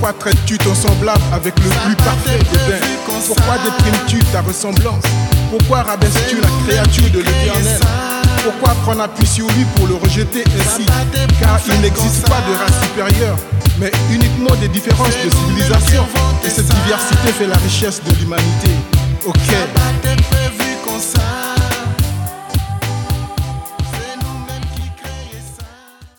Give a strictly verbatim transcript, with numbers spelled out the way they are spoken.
Pourquoi traites-tu ton semblable avec le plus parfait dédain? Pourquoi déprimes-tu ta ressemblance? Pourquoi rabaisses-tu la créature de l'Éternel? Pourquoi prendre appui sur lui pour le rejeter ainsi? Car il n'existe pas de race supérieure, mais uniquement des différences de civilisation. Et cette diversité fait la richesse de l'humanité. Ok.